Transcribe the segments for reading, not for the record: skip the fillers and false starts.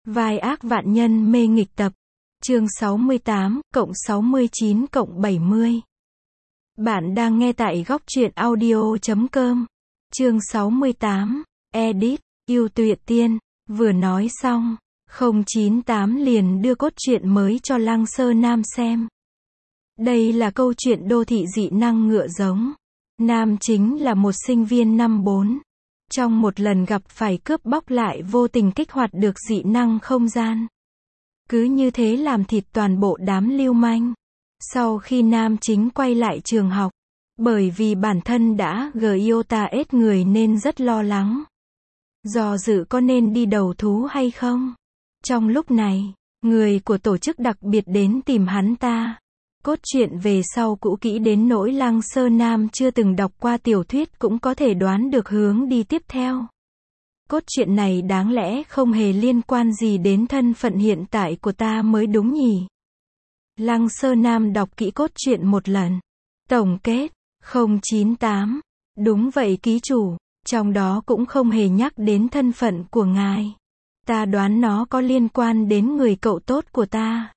Vai ác vạn nhân mê nghịch tập. Chương 68, cộng 69 cộng 70. Bạn đang nghe tại góc truyện audio.com. Chương 68, Edit, yêu tuyệt tiên. Vừa nói xong, 098 liền đưa cốt truyện mới cho Lăng Sơ Nam xem. Đây là câu chuyện đô thị dị năng ngựa giống. Nam chính là một sinh viên năm 4. Trong một lần gặp phải cướp bóc lại vô tình kích hoạt được dị năng không gian. Cứ như thế làm thịt toàn bộ đám lưu manh. Sau khi nam chính quay lại trường học, bởi vì bản thân đã GIOTA-S người nên rất lo lắng. Do dự có nên đi đầu thú hay không? Trong lúc này, người của tổ chức đặc biệt đến tìm hắn ta. Cốt truyện về sau cũ kỹ đến nỗi Lăng Sơ Nam chưa từng đọc qua tiểu thuyết cũng có thể đoán được hướng đi tiếp theo. Cốt truyện này đáng lẽ không hề liên quan gì đến thân phận hiện tại của ta mới đúng nhỉ? Lăng Sơ Nam đọc kỹ cốt truyện một lần. Tổng kết, 098. Đúng vậy ký chủ, trong đó cũng không hề nhắc đến thân phận của ngài. Ta đoán nó có liên quan đến người cậu tốt của ta.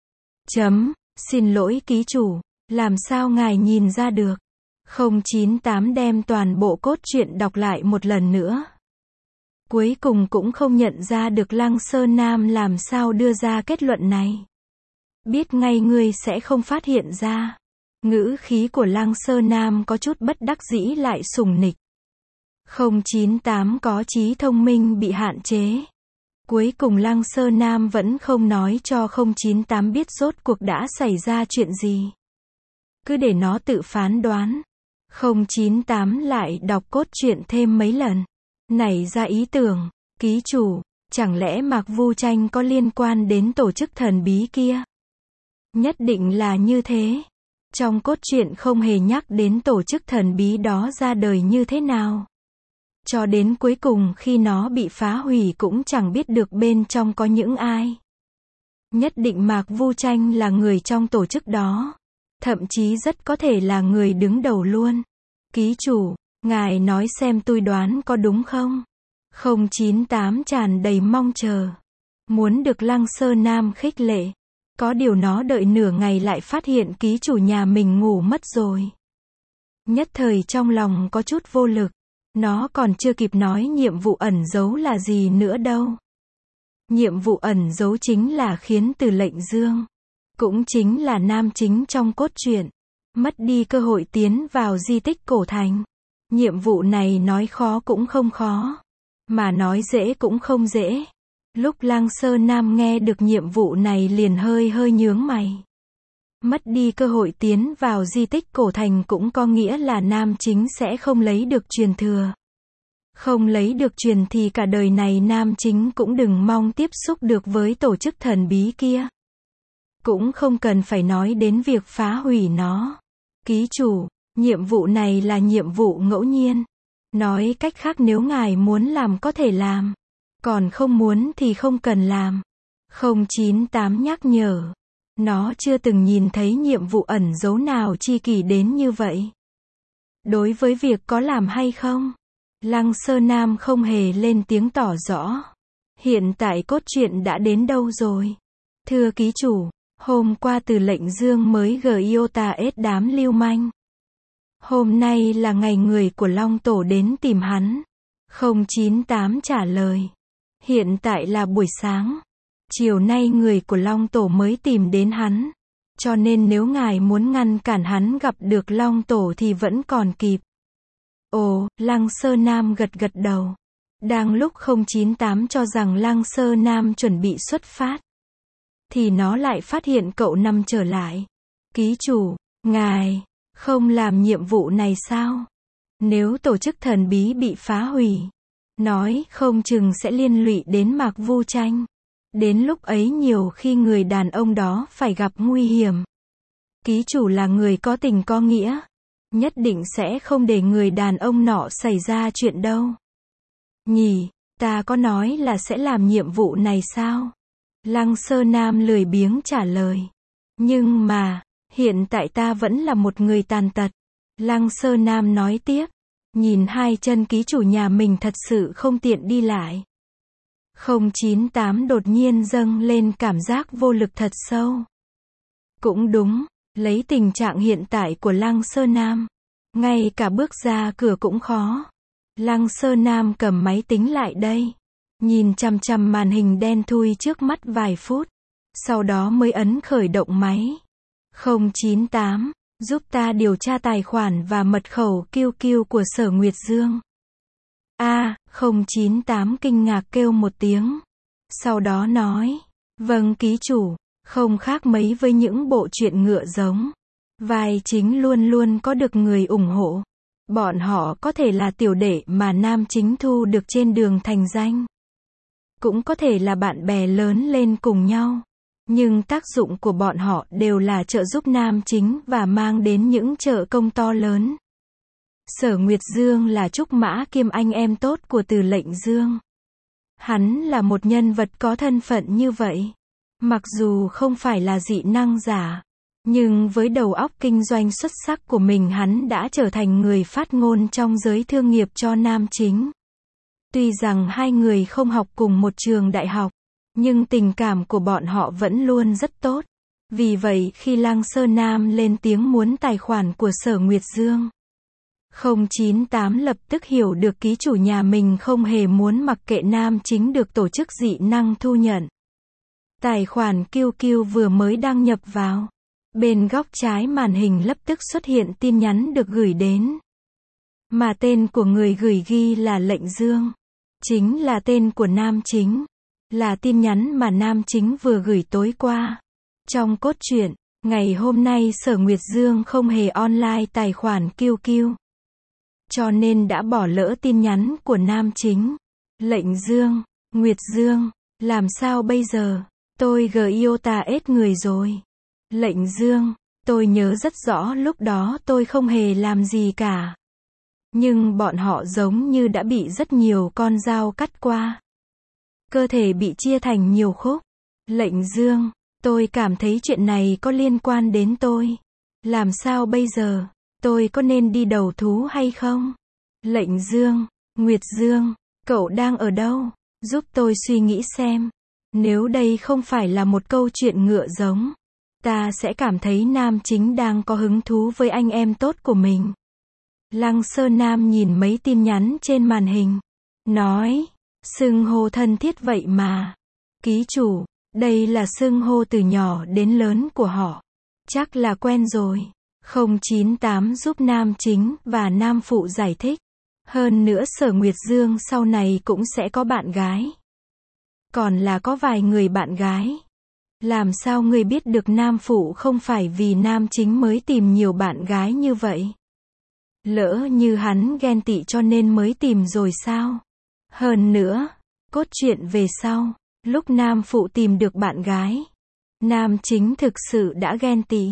Xin lỗi ký chủ, làm sao ngài nhìn ra được? 098 đem toàn bộ cốt truyện đọc lại một lần nữa. Cuối cùng cũng không nhận ra được Lăng Sơ Nam làm sao đưa ra kết luận này. Biết ngay ngươi sẽ không phát hiện ra. Ngữ khí của Lăng Sơ Nam có chút bất đắc dĩ lại sủng nịch. 098 có trí thông minh bị hạn chế. Cuối cùng Lăng Sơ Nam vẫn không nói cho 098 biết rốt cuộc đã xảy ra chuyện gì. Cứ để nó tự phán đoán. 098 lại đọc cốt truyện thêm mấy lần. Nảy ra ý tưởng, ký chủ, chẳng lẽ Mạc Vu Tranh có liên quan đến tổ chức thần bí kia? Nhất định là như thế. Trong cốt truyện không hề nhắc đến tổ chức thần bí đó ra đời như thế nào. Cho đến cuối cùng khi nó bị phá hủy cũng chẳng biết được bên trong có những ai. Nhất định Mạc Vu Tranh là người trong tổ chức đó. Thậm chí rất có thể là người đứng đầu luôn. Ký chủ, ngài nói xem tôi đoán có đúng không? 098 tràn đầy mong chờ. Muốn được Lăng Sơ Nam khích lệ. Có điều nó đợi nửa ngày lại phát hiện ký chủ nhà mình ngủ mất rồi. Nhất thời trong lòng có chút vô lực. Nó còn chưa kịp nói nhiệm vụ ẩn giấu là gì nữa đâu. Nhiệm vụ ẩn giấu chính là khiến Từ Lệnh Dương, cũng chính là nam chính trong cốt truyện, mất đi cơ hội tiến vào di tích cổ thành. Nhiệm vụ này nói khó cũng không khó, mà nói dễ cũng không dễ. Lúc Lăng Sơ Nam nghe được nhiệm vụ này liền hơi nhướng mày. Mất đi cơ hội tiến vào di tích cổ thành cũng có nghĩa là nam chính sẽ không lấy được truyền thừa. Không lấy được truyền thì cả đời này nam chính cũng đừng mong tiếp xúc được với tổ chức thần bí kia. Cũng không cần phải nói đến việc phá hủy nó. Ký chủ, nhiệm vụ này là nhiệm vụ ngẫu nhiên. Nói cách khác nếu ngài muốn làm có thể làm. Còn không muốn thì không cần làm. 098 nhắc nhở. Nó chưa từng nhìn thấy nhiệm vụ ẩn giấu nào chi kỷ đến như vậy. Đối với việc có làm hay không, Lăng Sơ Nam không hề lên tiếng tỏ rõ. Hiện tại cốt truyện đã đến đâu rồi? Thưa ký chủ, hôm qua Từ Lệnh Dương mới GIOTA-S đám lưu manh. Hôm nay là ngày người của Long Tổ đến tìm hắn. 098 trả lời. Hiện tại là buổi sáng. Chiều nay người của Long Tổ mới tìm đến hắn. Cho nên nếu ngài muốn ngăn cản hắn gặp được Long Tổ thì vẫn còn kịp. Ồ, Lăng Sơ Nam gật đầu. Đang lúc 098 cho rằng Lăng Sơ Nam chuẩn bị xuất phát, thì nó lại phát hiện cậu nằm trở lại. Ký chủ, ngài không làm nhiệm vụ này sao? Nếu tổ chức thần bí bị phá hủy, nói không chừng sẽ liên lụy đến Mạc Vu Tranh. Đến lúc ấy nhiều khi người đàn ông đó phải gặp nguy hiểm. Ký chủ là người có tình có nghĩa, nhất định sẽ không để người đàn ông nọ xảy ra chuyện đâu. Nhỉ, ta có nói là sẽ làm nhiệm vụ này sao? Lăng Sơ Nam lười biếng trả lời. Nhưng mà, hiện tại ta vẫn là một người tàn tật. Lăng Sơ Nam nói tiếp. Nhìn hai chân ký chủ nhà mình thật sự không tiện đi lại. 098 đột nhiên dâng lên cảm giác vô lực thật sâu. Cũng đúng, lấy tình trạng hiện tại của Lăng Sơ Nam, ngay cả bước ra cửa cũng khó. Lăng Sơ Nam cầm máy tính lại đây, nhìn chằm chằm màn hình đen thui trước mắt vài phút, sau đó mới ấn khởi động máy. 098, giúp ta điều tra tài khoản và mật khẩu QQ của Sở Nguyệt Dương. 098 kinh ngạc kêu một tiếng. Sau đó nói, vâng ký chủ, không khác mấy với những bộ truyện ngựa giống. Vai chính luôn luôn có được người ủng hộ. Bọn họ có thể là tiểu đệ mà nam chính thu được trên đường thành danh. Cũng có thể là bạn bè lớn lên cùng nhau. Nhưng tác dụng của bọn họ đều là trợ giúp nam chính và mang đến những trợ công to lớn. Sở Nguyệt Dương là trúc mã kiêm anh em tốt của Từ Lệnh Dương. Hắn là một nhân vật có thân phận như vậy. Mặc dù không phải là dị năng giả, nhưng với đầu óc kinh doanh xuất sắc của mình hắn đã trở thành người phát ngôn trong giới thương nghiệp cho nam chính. Tuy rằng hai người không học cùng một trường đại học, nhưng tình cảm của bọn họ vẫn luôn rất tốt. Vì vậy khi Lăng Sơ Nam lên tiếng muốn tài khoản của Sở Nguyệt Dương, 098 lập tức hiểu được ký chủ nhà mình không hề muốn mặc kệ nam chính được tổ chức dị năng thu nhận. Tài khoản QQ vừa mới đăng nhập vào, bên góc trái màn hình lập tức xuất hiện tin nhắn được gửi đến. Mà tên của người gửi ghi là Lệnh Dương, chính là tên của nam chính, là tin nhắn mà nam chính vừa gửi tối qua. Trong cốt truyện, ngày hôm nay Sở Nguyệt Dương không hề online tài khoản QQ, cho nên đã bỏ lỡ tin nhắn của nam chính. Lệnh Dương, Nguyệt Dương, làm sao bây giờ? Tôi Giota ết người rồi. Lệnh Dương, tôi nhớ rất rõ lúc đó tôi không hề làm gì cả. Nhưng bọn họ giống như đã bị rất nhiều con dao cắt qua. Cơ thể bị chia thành nhiều khúc. Lệnh Dương, tôi cảm thấy chuyện này có liên quan đến tôi. Làm sao bây giờ? Tôi có nên đi đầu thú hay không? Lệnh Dương, Nguyệt Dương, cậu đang ở đâu? Giúp tôi suy nghĩ xem. Nếu đây không phải là một câu chuyện ngựa giống, ta sẽ cảm thấy nam chính đang có hứng thú với anh em tốt của mình. Lăng Sơ Nam nhìn mấy tin nhắn trên màn hình, nói, xưng hô thân thiết vậy mà. Ký chủ, đây là xưng hô từ nhỏ đến lớn của họ. Chắc là quen rồi. 098 giúp nam chính và nam phụ giải thích. Hơn nữa Sở Nguyệt Dương sau này cũng sẽ có bạn gái. Còn là có vài người bạn gái. Làm sao ngươi biết được nam phụ không phải vì nam chính mới tìm nhiều bạn gái như vậy? Lỡ như hắn ghen tị cho nên mới tìm rồi sao? Hơn nữa, cốt truyện về sau, lúc nam phụ tìm được bạn gái, nam chính thực sự đã ghen tị.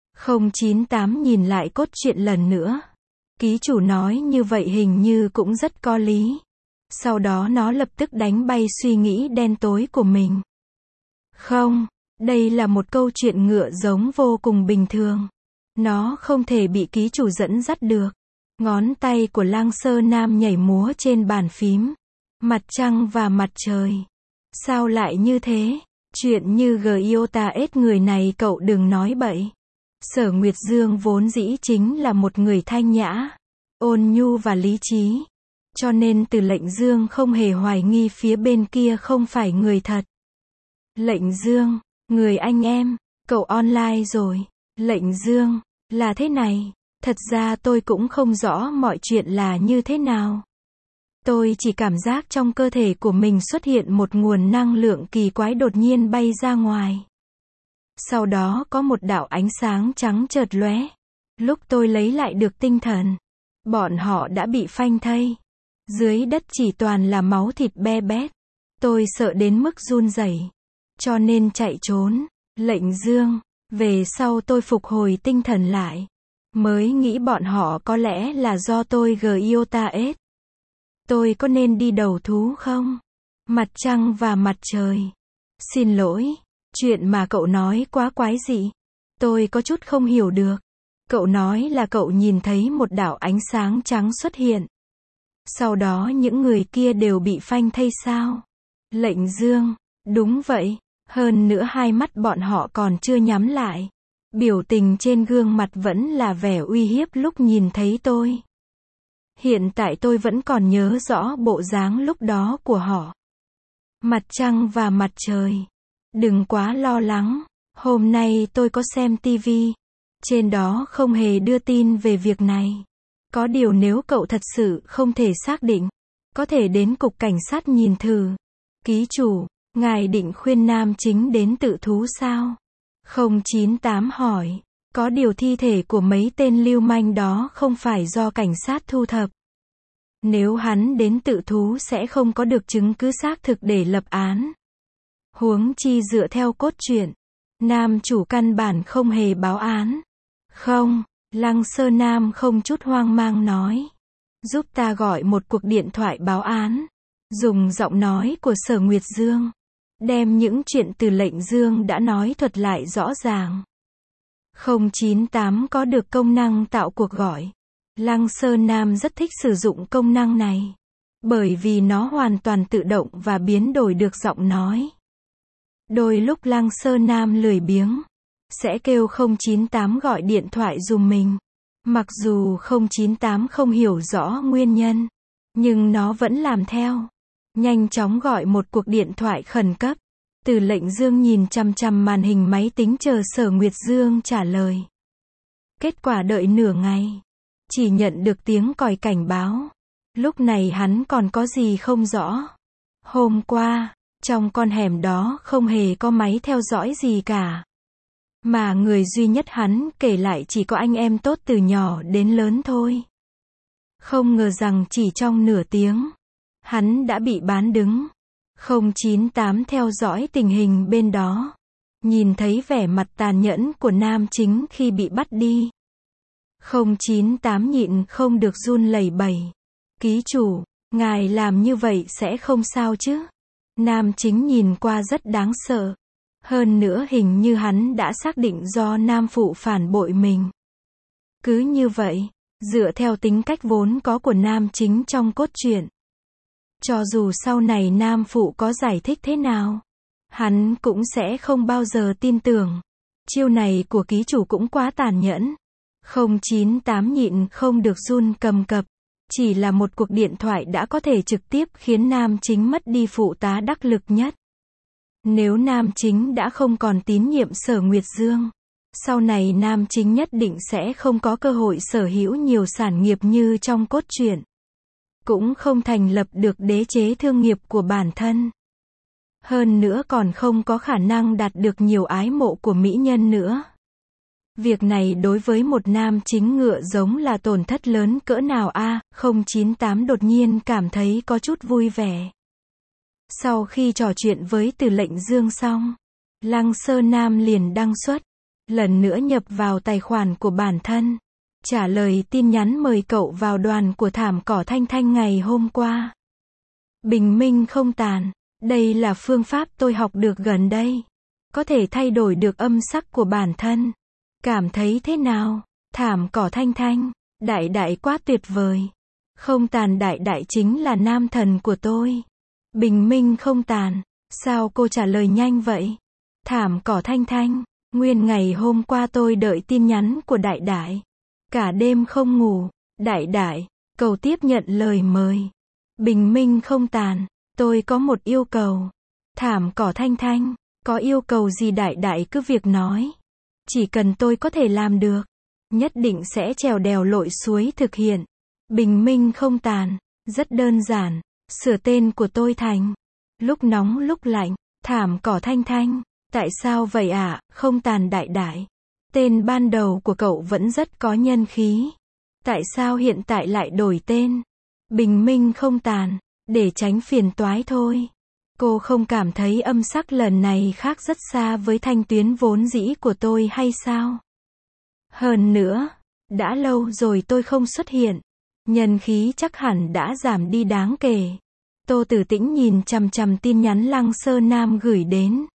098 nhìn lại cốt truyện lần nữa. Ký chủ nói như vậy hình như cũng rất có lý. Sau đó nó lập tức đánh bay suy nghĩ đen tối của mình. Không, đây là một câu chuyện ngựa giống vô cùng bình thường. Nó không thể bị ký chủ dẫn dắt được. Ngón tay của Lăng Sơ Nam nhảy múa trên bàn phím. Mặt trăng và mặt trời. Sao lại như thế? Chuyện như Giota ết người này cậu đừng nói bậy. Sở Nguyệt Dương vốn dĩ chính là một người thanh nhã, ôn nhu và lý trí. Cho nên Từ Lệnh Dương không hề hoài nghi phía bên kia không phải người thật. Lệnh Dương, người anh em, cậu online rồi. Lệnh Dương, là thế này, thật ra tôi cũng không rõ mọi chuyện là như thế nào. Tôi chỉ cảm giác trong cơ thể của mình xuất hiện một nguồn năng lượng kỳ quái đột nhiên bay ra ngoài. Sau đó có một đạo ánh sáng trắng chợt lóe. Lúc tôi lấy lại được tinh thần, bọn họ đã bị phanh thây. Dưới đất chỉ toàn là máu thịt be bét. Tôi sợ đến mức run rẩy, cho nên chạy trốn. Lệnh Dương, về sau tôi phục hồi tinh thần lại, mới nghĩ bọn họ có lẽ là do tôi Giota ết. Tôi có nên đi đầu thú không? Mặt trăng và mặt trời. Xin lỗi, chuyện mà cậu nói quá quái dị. Tôi có chút không hiểu được. Cậu nói là cậu nhìn thấy một đạo ánh sáng trắng xuất hiện. Sau đó những người kia đều bị phanh thây sao? Lệnh Dương. Đúng vậy. Hơn nữa hai mắt bọn họ còn chưa nhắm lại. Biểu tình trên gương mặt vẫn là vẻ uy hiếp lúc nhìn thấy tôi. Hiện tại tôi vẫn còn nhớ rõ bộ dáng lúc đó của họ. Mặt trăng và mặt trời. Đừng quá lo lắng. Hôm nay tôi có xem TV. Trên đó không hề đưa tin về việc này. Có điều nếu cậu thật sự không thể xác định, có thể đến cục cảnh sát nhìn thử. Ký chủ, ngài định khuyên nam chính đến tự thú sao? 098 hỏi. Có điều thi thể của mấy tên lưu manh đó không phải do cảnh sát thu thập. Nếu hắn đến tự thú sẽ không có được chứng cứ xác thực để lập án. Huống chi dựa theo cốt truyện, nam chủ căn bản không hề báo án. Không, Lăng Sơ Nam không chút hoang mang nói. Giúp ta gọi một cuộc điện thoại báo án. Dùng giọng nói của Sở Nguyệt Dương. Đem những chuyện từ Lệnh Dương đã nói thuật lại rõ ràng. 098 có được công năng tạo cuộc gọi. Lăng Sơ Nam rất thích sử dụng công năng này. Bởi vì nó hoàn toàn tự động và biến đổi được giọng nói. Đôi lúc Lăng Sơ Nam lười biếng, sẽ kêu 098 gọi điện thoại giùm mình. Mặc dù 098 không hiểu rõ nguyên nhân, nhưng nó vẫn làm theo. Nhanh chóng gọi một cuộc điện thoại khẩn cấp. Từ Lệnh Dương nhìn chằm chằm màn hình máy tính chờ Sở Nguyệt Dương trả lời. Kết quả đợi nửa ngày, chỉ nhận được tiếng còi cảnh báo. Lúc này hắn còn có gì không rõ. Hôm qua, trong con hẻm đó không hề có máy theo dõi gì cả. Mà người duy nhất hắn kể lại chỉ có anh em tốt từ nhỏ đến lớn thôi. Không ngờ rằng chỉ trong nửa tiếng, hắn đã bị bán đứng. 098 theo dõi tình hình bên đó. Nhìn thấy vẻ mặt tàn nhẫn của nam chính khi bị bắt đi. 098 nhịn không được run lẩy bẩy. Ký chủ, ngài làm như vậy sẽ không sao chứ? Nam chính nhìn qua rất đáng sợ. Hơn nữa hình như hắn đã xác định do nam phụ phản bội mình. Cứ như vậy, dựa theo tính cách vốn có của nam chính trong cốt truyện, cho dù sau này nam phụ có giải thích thế nào, hắn cũng sẽ không bao giờ tin tưởng. Chiêu này của ký chủ cũng quá tàn nhẫn. 098 nhịn không được run cầm cập. Chỉ là một cuộc điện thoại đã có thể trực tiếp khiến nam chính mất đi phụ tá đắc lực nhất. Nếu nam chính đã không còn tín nhiệm Sở Nguyệt Dương, sau này nam chính nhất định sẽ không có cơ hội sở hữu nhiều sản nghiệp như trong cốt truyện. Cũng không thành lập được đế chế thương nghiệp của bản thân. Hơn nữa còn không có khả năng đạt được nhiều ái mộ của mỹ nhân nữa. Việc này đối với một nam chính ngựa giống là tổn thất lớn cỡ nào a? 098 đột nhiên cảm thấy có chút vui vẻ. Sau khi trò chuyện với Từ Lệnh Dương xong, Lăng Sơ Nam liền đăng xuất, lần nữa nhập vào tài khoản của bản thân, trả lời tin nhắn mời cậu vào đoàn của Thảm Cỏ Thanh Thanh ngày hôm qua. Bình minh không tàn, đây là phương pháp tôi học được gần đây. Có thể thay đổi được âm sắc của bản thân. Cảm thấy thế nào? Thảm Cỏ Thanh Thanh, đại đại quá tuyệt vời. Không tàn đại đại chính là nam thần của tôi. Bình minh không tàn, sao cô trả lời nhanh vậy? Thảm Cỏ Thanh Thanh, nguyên ngày hôm qua tôi đợi tin nhắn của đại đại. Cả đêm không ngủ, đại đại, cầu tiếp nhận lời mời. Bình minh không tàn, tôi có một yêu cầu. Thảm Cỏ Thanh Thanh, có yêu cầu gì đại đại cứ việc nói. Chỉ cần tôi có thể làm được, nhất định sẽ trèo đèo lội suối thực hiện. Bình minh không tàn, rất đơn giản, sửa tên của tôi thành lúc nóng lúc lạnh, Thảm Cỏ Thanh Thanh. Tại sao vậy ạ? Không tàn đại đại. Tên ban đầu của cậu vẫn rất có nhân khí. Tại sao hiện tại lại đổi tên? Bình minh không tàn, để tránh phiền toái thôi. Cô không cảm thấy âm sắc lần này khác rất xa với thanh tuyến vốn dĩ của tôi hay sao? Hơn nữa, đã lâu rồi tôi không xuất hiện. Nhân khí chắc hẳn đã giảm đi đáng kể. Tô Tử Tĩnh nhìn chằm chằm tin nhắn Lăng Sơ Nam gửi đến.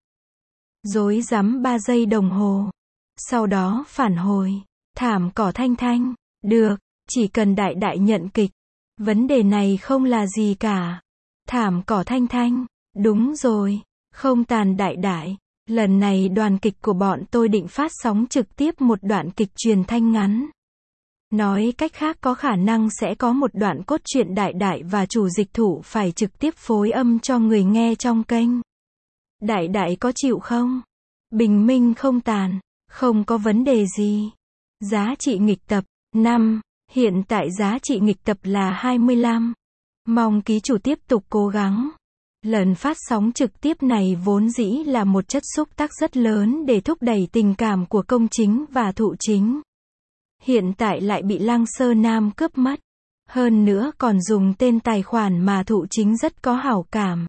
Rối rắm 3 giây đồng hồ. Sau đó phản hồi. Thảm Cỏ Thanh Thanh. Được, chỉ cần đại đại nhận kịch. Vấn đề này không là gì cả. Thảm Cỏ Thanh Thanh. Đúng rồi, không tàn đại đại. Lần này đoàn kịch của bọn tôi định phát sóng trực tiếp một đoạn kịch truyền thanh ngắn. Nói cách khác có khả năng sẽ có một đoạn cốt truyện đại đại và chủ dịch thủ phải trực tiếp phối âm cho người nghe trong kênh. Đại đại có chịu không? Bình minh không tàn, không có vấn đề gì. Giá trị nghịch tập, 5. Hiện tại giá trị nghịch tập là 25. Mong ký chủ tiếp tục cố gắng. Lần phát sóng trực tiếp này vốn dĩ là một chất xúc tác rất lớn để thúc đẩy tình cảm của công chính và thụ chính. Hiện tại lại bị Lăng Sơ Nam cướp mất. Hơn nữa còn dùng tên tài khoản mà thụ chính rất có hảo cảm.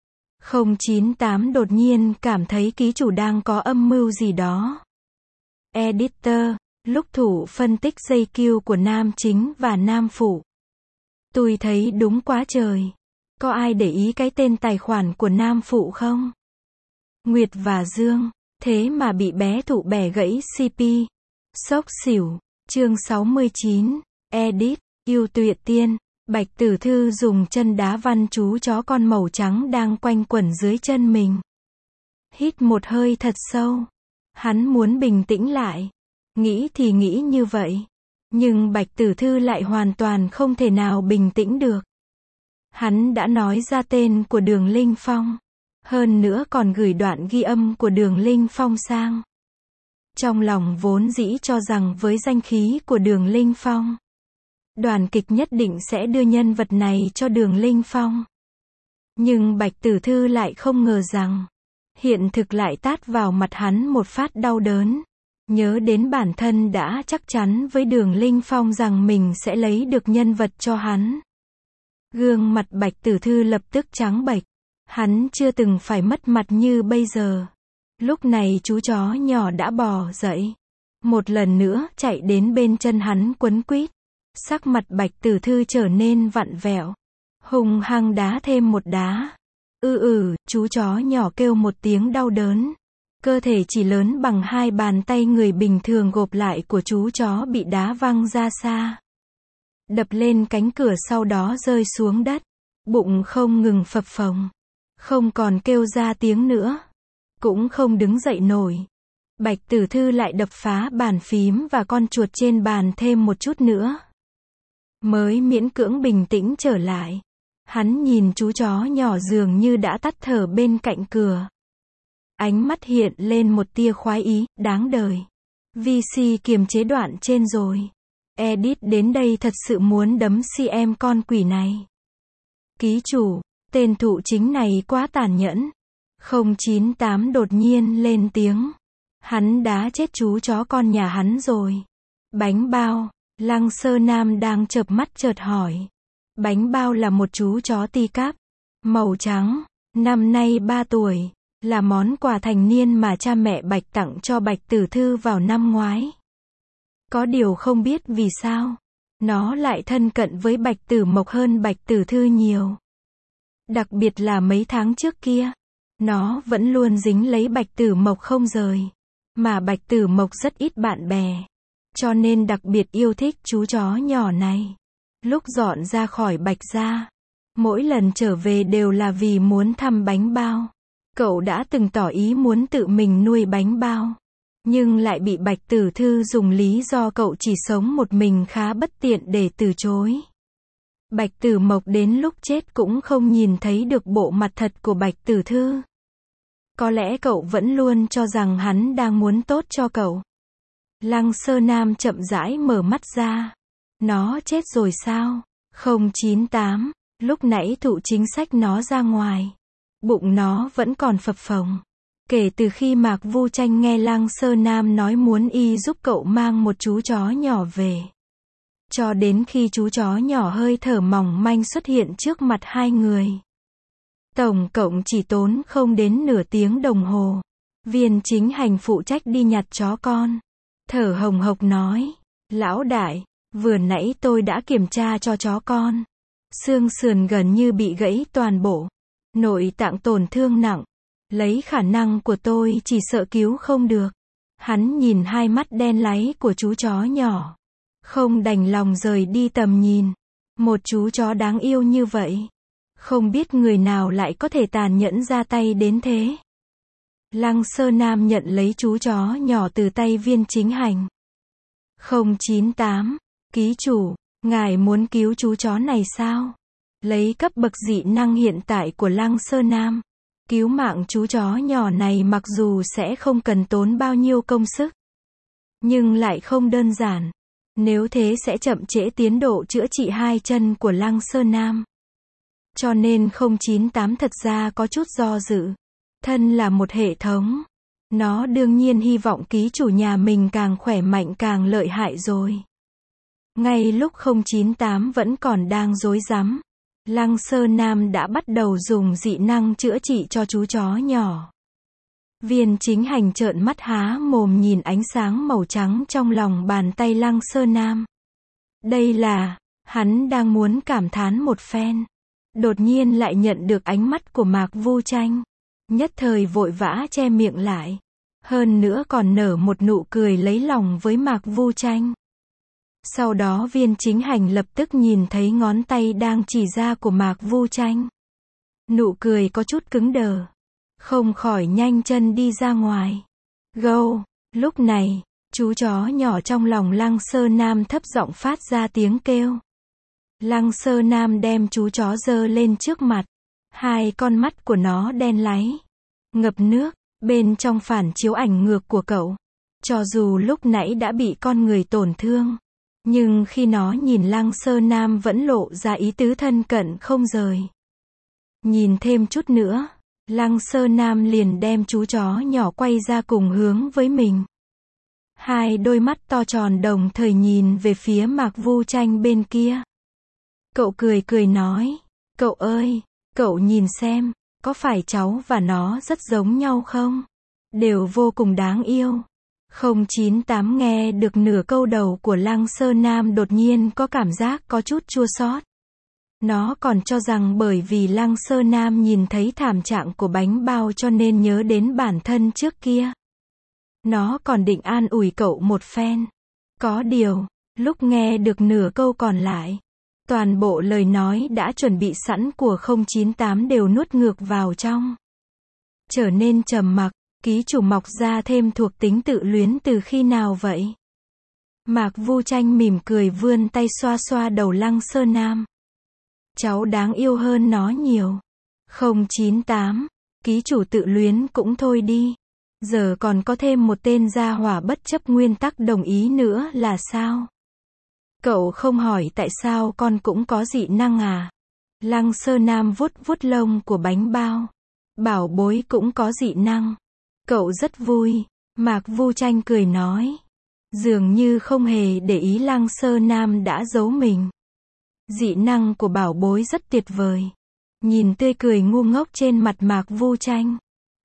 098 đột nhiên cảm thấy ký chủ đang có âm mưu gì đó. Editor, lúc thủ phân tích dây cue của nam chính và nam phụ. Tôi thấy đúng quá trời. Có ai để ý cái tên tài khoản của nam phụ không? Nguyệt và Dương, thế mà bị bé thụ bẻ gãy CP. Sốc xỉu. Chương 69, Edit, yêu tuyệt tiên, Bạch Tử Thư dùng chân đá văn chú chó con màu trắng đang quanh quẩn dưới chân mình. Hít một hơi thật sâu. Hắn muốn bình tĩnh lại. Nghĩ thì nghĩ như vậy. Nhưng Bạch Tử Thư lại hoàn toàn không thể nào bình tĩnh được. Hắn đã nói ra tên của Đường Linh Phong. Hơn nữa còn gửi đoạn ghi âm của Đường Linh Phong sang. Trong lòng vốn dĩ cho rằng với danh khí của Đường Linh Phong, đoàn kịch nhất định sẽ đưa nhân vật này cho Đường Linh Phong. Nhưng Bạch Tử Thư lại không ngờ rằng, hiện thực lại tát vào mặt hắn một phát đau đớn. Nhớ đến bản thân đã chắc chắn với Đường Linh Phong rằng mình sẽ lấy được nhân vật cho hắn. Gương mặt Bạch Tử Thư lập tức trắng bệch. Hắn chưa từng phải mất mặt như bây giờ. Lúc này chú chó nhỏ đã bò dậy. Một lần nữa chạy đến bên chân hắn quấn quýt. Sắc mặt Bạch Tử Thư trở nên vặn vẹo. Hùng hăng đá thêm một đá. Chú chó nhỏ kêu một tiếng đau đớn. Cơ thể chỉ lớn bằng 2 bàn tay người bình thường gộp lại của chú chó bị đá văng ra xa. Đập lên cánh cửa sau đó rơi xuống đất. Bụng không ngừng phập phồng. Không còn kêu ra tiếng nữa. Cũng không đứng dậy nổi. Bạch Tử Thư lại đập phá bàn phím và con chuột trên bàn thêm một chút nữa. Mới miễn cưỡng bình tĩnh trở lại. Hắn nhìn chú chó nhỏ dường như đã tắt thở bên cạnh cửa. Ánh mắt hiện lên một tia khoái ý, đáng đời. VC kiềm chế đoạn trên rồi. Edit đến đây thật sự muốn đấm CM con quỷ này. Ký chủ, tên thụ chính này quá tàn nhẫn. 098 đột nhiên lên tiếng. Hắn đã chết chú chó con nhà hắn rồi. Bánh bao, Lăng Sơ Nam đang chợp mắt chợt hỏi. Bánh bao là một chú chó ti cáp, màu trắng, năm nay 3 tuổi, là món quà thành niên mà cha mẹ Bạch tặng cho Bạch Tử Thư vào năm ngoái. Có điều không biết vì sao, nó lại thân cận với Bạch Tử Mộc hơn Bạch Tử Thư nhiều. Đặc biệt là mấy tháng trước kia, nó vẫn luôn dính lấy Bạch Tử Mộc không rời. Mà Bạch Tử Mộc rất ít bạn bè, cho nên đặc biệt yêu thích chú chó nhỏ này. Lúc dọn ra khỏi Bạch gia, mỗi lần trở về đều là vì muốn thăm bánh bao. Cậu đã từng tỏ ý muốn tự mình nuôi bánh bao, nhưng lại bị Bạch Tử Thư dùng lý do cậu chỉ sống một mình khá bất tiện để từ chối. Bạch Tử Mộc đến lúc chết cũng không nhìn thấy được bộ mặt thật của Bạch Tử Thư. Có lẽ cậu vẫn luôn cho rằng hắn đang muốn tốt cho cậu. Lăng Sơ Nam chậm rãi mở mắt ra. Nó chết rồi sao? 098, lúc nãy thụ chính sách nó ra ngoài. Bụng nó vẫn còn phập phồng. Kể từ khi Mạc Vu Tranh nghe Lăng Sơ Nam nói muốn y giúp cậu mang một chú chó nhỏ về. Cho đến khi chú chó nhỏ hơi thở mỏng manh xuất hiện trước mặt hai người. Tổng cộng chỉ tốn không đến nửa tiếng đồng hồ. Viên chính hành phụ trách đi nhặt chó con. Thở hồng hộc nói. Lão đại, vừa nãy tôi đã kiểm tra cho chó con. Xương sườn gần như bị gãy toàn bộ. Nội tạng tổn thương nặng. Lấy khả năng của tôi chỉ sợ cứu không được. Hắn nhìn hai mắt đen láy của chú chó nhỏ. Không đành lòng rời đi tầm nhìn. Một chú chó đáng yêu như vậy. Không biết người nào lại có thể tàn nhẫn ra tay đến thế. Lăng Sơ Nam nhận lấy chú chó nhỏ từ tay Viên Chính Hành. 098. Ký chủ, ngài muốn cứu chú chó này sao? Lấy cấp bậc dị năng hiện tại của Lăng Sơ Nam, cứu mạng chú chó nhỏ này mặc dù sẽ không cần tốn bao nhiêu công sức, nhưng lại không đơn giản. Nếu thế sẽ chậm trễ tiến độ chữa trị hai chân của Lăng Sơ Nam. Cho nên 098 thật ra có chút do dự. Thân là một hệ thống, nó đương nhiên hy vọng ký chủ nhà mình càng khỏe mạnh càng lợi hại rồi. Ngay lúc 098 vẫn còn đang rối rắm, Lăng Sơ Nam đã bắt đầu dùng dị năng chữa trị cho chú chó nhỏ. Viên Chính Hành trợn mắt há mồm nhìn ánh sáng màu trắng trong lòng bàn tay Lăng Sơ Nam. Đây là, hắn đang muốn cảm thán một phen. Đột nhiên lại nhận được ánh mắt của Mạc Vu Tranh. Nhất thời vội vã che miệng lại. Hơn nữa còn nở một nụ cười lấy lòng với Mạc Vu Tranh. Sau đó Viên Chính Hành lập tức nhìn thấy ngón tay đang chỉ ra của Mạc Vu Tranh. Nụ cười có chút cứng đờ. Không khỏi nhanh chân đi ra ngoài. Gâu, lúc này, chú chó nhỏ trong lòng Lăng Sơ Nam thấp giọng phát ra tiếng kêu. Lăng Sơ Nam đem chú chó giơ lên trước mặt. Hai con mắt của nó đen láy, ngập nước, bên trong phản chiếu ảnh ngược của cậu. Cho dù lúc nãy đã bị con người tổn thương, nhưng khi nó nhìn Lăng Sơ Nam vẫn lộ ra ý tứ thân cận không rời. Nhìn thêm chút nữa, Lăng Sơ Nam liền đem chú chó nhỏ quay ra cùng hướng với mình. Hai đôi mắt to tròn đồng thời nhìn về phía Mạc Vu Tranh bên kia. Cậu cười cười nói, cậu ơi, cậu nhìn xem, có phải cháu và nó rất giống nhau không? Đều vô cùng đáng yêu. 098 nghe được nửa câu đầu của Lăng Sơ Nam đột nhiên có cảm giác có chút chua xót. Nó còn cho rằng bởi vì Lăng Sơ Nam nhìn thấy thảm trạng của bánh bao cho nên nhớ đến bản thân trước kia. Nó còn định an ủi cậu một phen. Có điều, lúc nghe được nửa câu còn lại, toàn bộ lời nói đã chuẩn bị sẵn của 098 đều nuốt ngược vào trong. Trở nên trầm mặc, ký chủ mọc ra thêm thuộc tính tự luyến từ khi nào vậy? Mạc Vu Tranh mỉm cười vươn tay xoa xoa đầu Lăng Sơ Nam. Cháu đáng yêu hơn nó nhiều. 098, ký chủ tự luyến cũng thôi đi. Giờ còn có thêm một tên gia hỏa bất chấp nguyên tắc đồng ý nữa là sao? Cậu không hỏi tại sao con cũng có dị năng à? Lăng Sơ Nam vuốt vuốt lông của bánh bao. Bảo bối cũng có dị năng. Cậu rất vui. Mạc Vu Tranh cười nói. Dường như không hề để ý Lăng Sơ Nam đã giấu mình. Dị năng của bảo bối rất tuyệt vời. Nhìn tươi cười ngu ngốc trên mặt Mạc Vu Tranh,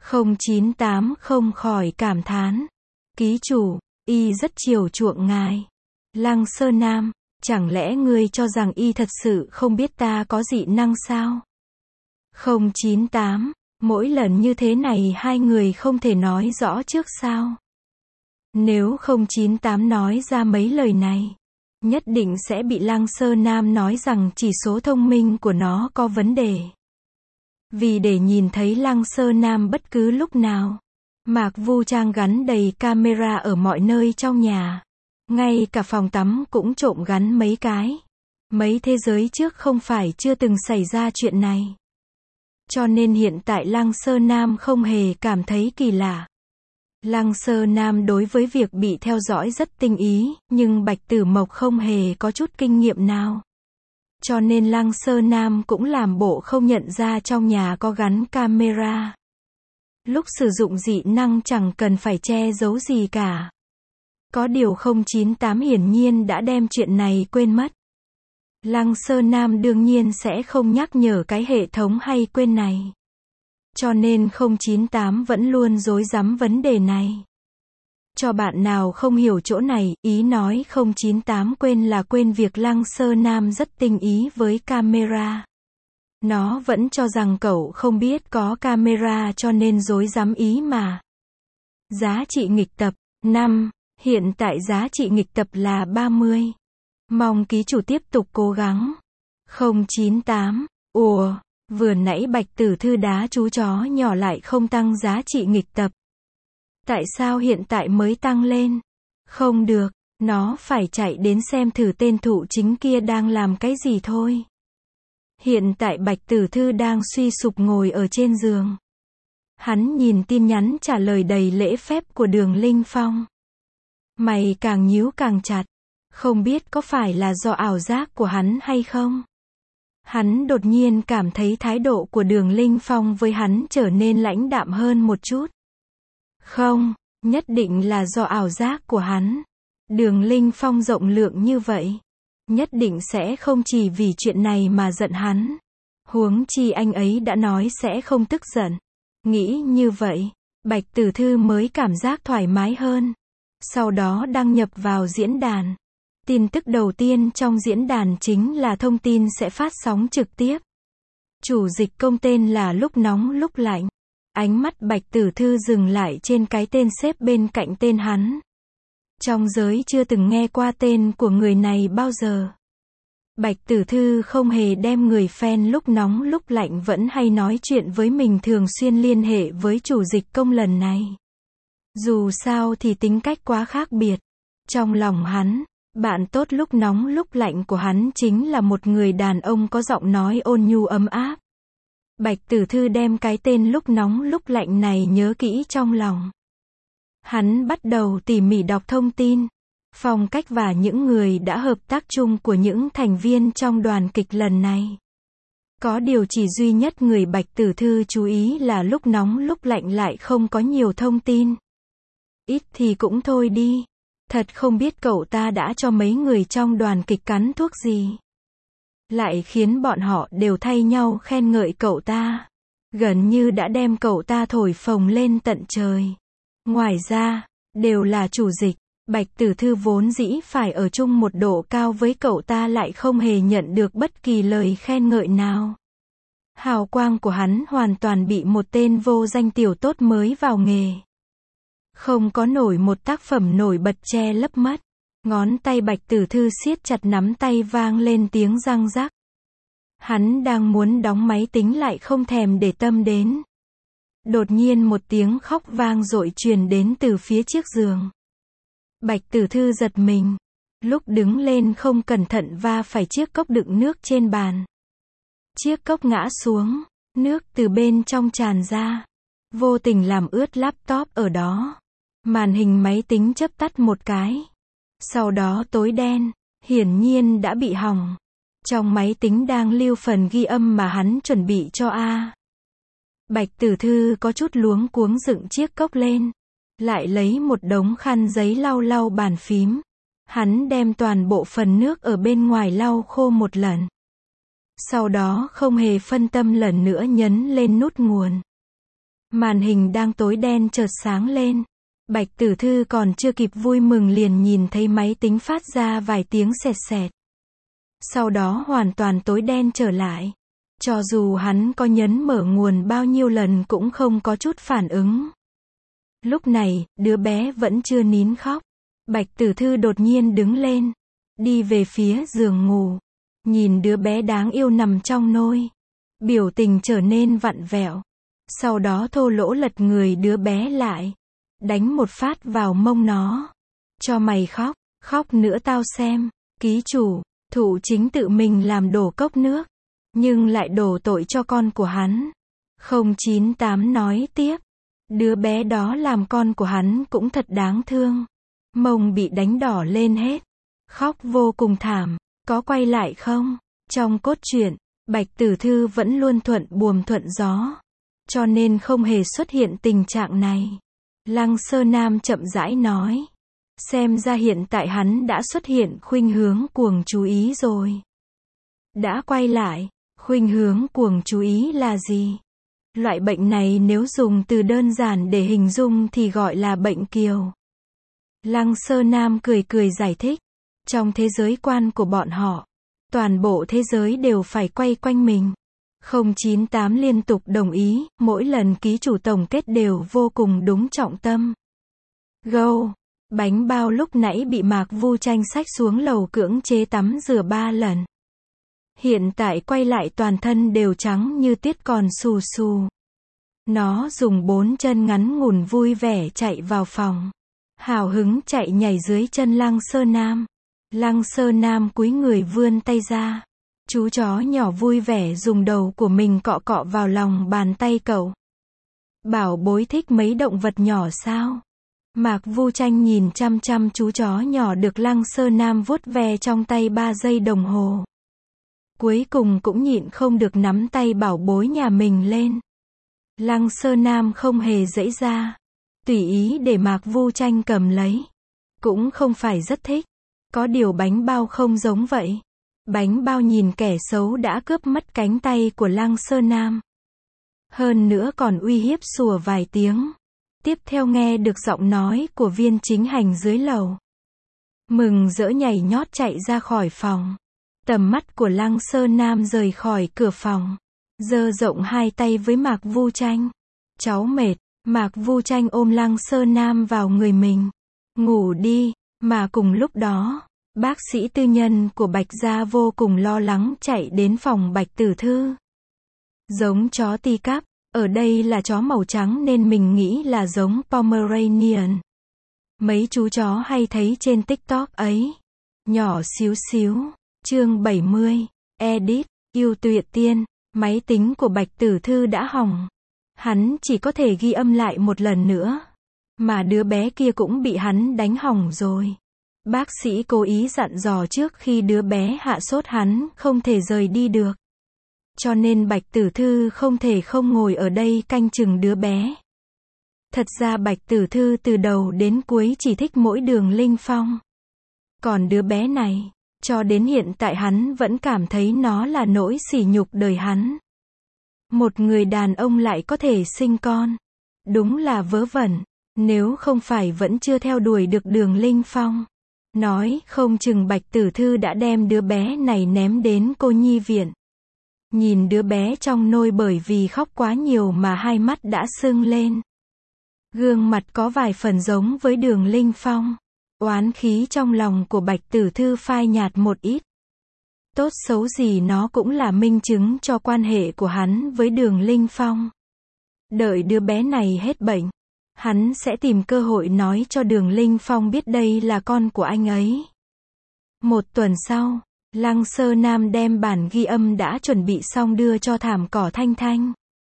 098 không khỏi cảm thán. Ký chủ, y rất chiều chuộng ngài. Lăng Sơ Nam, chẳng lẽ ngươi cho rằng y thật sự không biết ta có dị năng sao? 098, mỗi lần như thế này hai người không thể nói rõ trước sao? Nếu 098 nói ra mấy lời này, nhất định sẽ bị Lăng Sơ Nam nói rằng chỉ số thông minh của nó có vấn đề. Vì để nhìn thấy Lăng Sơ Nam bất cứ lúc nào, Mạc Vu Trang gắn đầy camera ở mọi nơi trong nhà. Ngay cả phòng tắm cũng trộm gắn mấy cái. Mấy thế giới trước không phải chưa từng xảy ra chuyện này. Cho nên hiện tại Lăng Sơ Nam không hề cảm thấy kỳ lạ. Lăng Sơ Nam đối với việc bị theo dõi rất tinh ý, nhưng Bạch Tử Mộc không hề có chút kinh nghiệm nào. Cho nên Lăng Sơ Nam cũng làm bộ không nhận ra trong nhà có gắn camera. Lúc sử dụng dị năng chẳng cần phải che giấu gì cả. Có điều 098 hiển nhiên đã đem chuyện này quên mất. Lăng Sơ Nam đương nhiên sẽ không nhắc nhở cái hệ thống hay quên này. Cho nên 098 vẫn luôn rối rắm vấn đề này. Cho bạn nào không hiểu chỗ này, ý nói 098 quên là quên việc Lăng Sơ Nam rất tinh ý với camera. Nó vẫn cho rằng cậu không biết có camera cho nên rối rắm ý mà. Giá trị nghịch tập 5. Hiện tại giá trị nghịch tập là 30. Mong ký chủ tiếp tục cố gắng. 098. Ủa, Vừa nãy Bạch Tử Thư đá chú chó nhỏ lại không tăng giá trị nghịch tập. Tại sao hiện tại mới tăng lên? Không được, nó phải chạy đến xem thử tên thụ chính kia đang làm cái gì thôi. Hiện tại Bạch Tử Thư đang suy sụp ngồi ở trên giường. Hắn nhìn tin nhắn trả lời đầy lễ phép của Đường Linh Phong. Mày càng nhíu càng chặt. Không biết có phải là do ảo giác của hắn hay không? Hắn đột nhiên cảm thấy thái độ của Đường Linh Phong với hắn trở nên lãnh đạm hơn một chút. Không, nhất định là do ảo giác của hắn. Đường Linh Phong rộng lượng như vậy, nhất định sẽ không chỉ vì chuyện này mà giận hắn. Huống chi anh ấy đã nói sẽ không tức giận. Nghĩ như vậy, Bạch Tử Thư mới cảm giác thoải mái hơn. Sau đó đăng nhập vào diễn đàn. Tin tức đầu tiên trong diễn đàn chính là thông tin sẽ phát sóng trực tiếp. Chủ dịch công tên là Lúc Nóng Lúc Lạnh. Ánh mắt Bạch Tử Thư dừng lại trên cái tên xếp bên cạnh tên hắn. Trong giới chưa từng nghe qua tên của người này bao giờ. Bạch Tử Thư không hề đem người fan Lúc Nóng Lúc Lạnh vẫn hay nói chuyện với mình thường xuyên liên hệ với chủ dịch công lần này. Dù sao thì tính cách quá khác biệt. Trong lòng hắn, bạn tốt Lúc Nóng Lúc Lạnh của hắn chính là một người đàn ông có giọng nói ôn nhu ấm áp. Bạch Tử Thư đem cái tên Lúc Nóng Lúc Lạnh này nhớ kỹ trong lòng. Hắn bắt đầu tỉ mỉ đọc thông tin, phong cách và những người đã hợp tác chung của những thành viên trong đoàn kịch lần này. Có điều chỉ duy nhất người Bạch Tử Thư chú ý là Lúc Nóng Lúc Lạnh lại không có nhiều thông tin. Ít thì cũng thôi đi. Thật không biết cậu ta đã cho mấy người trong đoàn kịch cắn thuốc gì. Lại khiến bọn họ đều thay nhau khen ngợi cậu ta. Gần như đã đem cậu ta thổi phồng lên tận trời. Ngoài ra, đều là chủ dịch. Bạch Tử Thư vốn dĩ phải ở chung một độ cao với cậu ta lại không hề nhận được bất kỳ lời khen ngợi nào. Hào quang của hắn hoàn toàn bị một tên vô danh tiểu tốt mới vào nghề. Không có nổi một tác phẩm nổi bật che lấp mất. Ngón tay Bạch Tử Thư siết chặt nắm tay vang lên tiếng răng rắc. Hắn đang muốn đóng máy tính lại không thèm để tâm đến. Đột nhiên một tiếng khóc vang dội truyền đến từ phía chiếc giường. Bạch Tử Thư giật mình. Lúc đứng lên không cẩn thận va phải chiếc cốc đựng nước trên bàn. Chiếc cốc ngã xuống, nước từ bên trong tràn ra. Vô tình làm ướt laptop ở đó. Màn hình máy tính chớp tắt một cái. Sau đó tối đen, hiển nhiên đã bị hỏng. Trong máy tính đang lưu phần ghi âm mà hắn chuẩn bị cho A. Bạch Tử Thư có chút luống cuống dựng chiếc cốc lên. Lại lấy một đống khăn giấy lau lau bàn phím. Hắn đem toàn bộ phần nước ở bên ngoài lau khô một lần. Sau đó không hề phân tâm lần nữa nhấn lên nút nguồn. Màn hình đang tối đen chợt sáng lên. Bạch Tử Thư còn chưa kịp vui mừng liền nhìn thấy máy tính phát ra vài tiếng sẹt sẹt. Sau đó hoàn toàn tối đen trở lại. Cho dù hắn có nhấn mở nguồn bao nhiêu lần cũng không có chút phản ứng. Lúc này, đứa bé vẫn chưa nín khóc. Bạch Tử Thư đột nhiên đứng lên, đi về phía giường ngủ. Nhìn đứa bé đáng yêu nằm trong nôi. Biểu tình trở nên vặn vẹo. Sau đó thô lỗ lật người đứa bé lại. Đánh một phát vào mông nó. Cho mày khóc, khóc nữa tao xem. Ký chủ, thụ chính tự mình làm đổ cốc nước. Nhưng lại đổ tội cho con của hắn. 098 nói tiếp. Đứa bé đó làm con của hắn cũng thật đáng thương. Mông bị đánh đỏ lên hết. Khóc vô cùng thảm. Có quay lại không? Trong cốt truyện, Bạch Tử Thư vẫn luôn thuận buồm thuận gió. Cho nên không hề xuất hiện tình trạng này. Lăng Sơ Nam chậm rãi nói. Xem ra hiện tại hắn đã xuất hiện khuynh hướng cuồng chú ý rồi. Đã quay lại, khuynh hướng cuồng chú ý là gì? Loại bệnh này nếu dùng từ đơn giản để hình dung thì gọi là bệnh kiều. Lăng Sơ Nam cười cười giải thích. Trong thế giới quan của bọn họ, toàn bộ thế giới đều phải quay quanh mình. 098 liên tục đồng ý, mỗi lần ký chủ tổng kết đều vô cùng đúng trọng tâm. Go! Bánh bao lúc nãy bị Mạc Vu Tranh xách xuống lầu cưỡng chế tắm rửa 3 lần. Hiện tại quay lại toàn thân đều trắng như tuyết còn xù xù. Nó dùng 4 chân ngắn ngủn vui vẻ chạy vào phòng. Hào hứng chạy nhảy dưới chân Lăng Sơ Nam. Lăng Sơ Nam cúi người vươn tay ra. Chú chó nhỏ vui vẻ dùng đầu của mình cọ cọ vào lòng bàn tay cậu. Bảo bối thích mấy động vật nhỏ sao? Mạc Vu Tranh nhìn chăm chăm chú chó nhỏ được Lăng Sơ Nam vuốt ve trong tay 3 giây đồng hồ. Cuối cùng cũng nhịn không được nắm tay bảo bối nhà mình lên. Lăng Sơ Nam không hề giãy ra. Tùy ý để Mạc Vu Tranh cầm lấy. Cũng không phải rất thích. Có điều bánh bao không giống vậy. Bánh bao nhìn kẻ xấu đã cướp mất cánh tay của Lăng Sơ Nam. Hơn nữa còn uy hiếp sủa vài tiếng. Tiếp theo nghe được giọng nói của Viên Chính Hành dưới lầu. Mừng rỡ nhảy nhót chạy ra khỏi phòng. Tầm mắt của Lăng Sơ Nam rời khỏi cửa phòng. Giơ rộng hai tay với Mạc Vu Tranh. Cháu mệt. Mạc Vu Tranh ôm Lăng Sơ Nam vào người mình. Ngủ đi. Mà cùng lúc đó, bác sĩ tư nhân của Bạch Gia vô cùng lo lắng chạy đến phòng Bạch Tử Thư. Giống chó teacup, ở đây là chó màu trắng nên mình nghĩ là giống Pomeranian. Mấy chú chó hay thấy trên TikTok ấy. Nhỏ xíu xíu. Chương 70. Edit. Yêu Tuyệt Tiên. Máy tính của Bạch Tử Thư đã hỏng. Hắn chỉ có thể ghi âm lại một lần nữa. Mà đứa bé kia cũng bị hắn đánh hỏng rồi. Bác sĩ cố ý dặn dò trước khi đứa bé hạ sốt hắn không thể rời đi được. Cho nên Bạch Tử Thư không thể không ngồi ở đây canh chừng đứa bé. Thật ra Bạch Tử Thư từ đầu đến cuối chỉ thích mỗi Đường Linh Phong. Còn đứa bé này, cho đến hiện tại hắn vẫn cảm thấy nó là nỗi sỉ nhục đời hắn. Một người đàn ông lại có thể sinh con. Đúng là vớ vẩn. Nếu không phải vẫn chưa theo đuổi được Đường Linh Phong. Nói không chừng Bạch Tử Thư đã đem đứa bé này ném đến cô nhi viện. Nhìn đứa bé trong nôi bởi vì khóc quá nhiều mà hai mắt đã sưng lên. Gương mặt có vài phần giống với Đường Linh Phong. Oán khí trong lòng của Bạch Tử Thư phai nhạt một ít. Tốt xấu gì nó cũng là minh chứng cho quan hệ của hắn với Đường Linh Phong. Đợi đứa bé này hết bệnh, hắn sẽ tìm cơ hội nói cho Đường Linh Phong biết đây là con của anh ấy. Một tuần sau, Lăng Sơ Nam đem bản ghi âm đã chuẩn bị xong đưa cho Thảm Cỏ Thanh Thanh.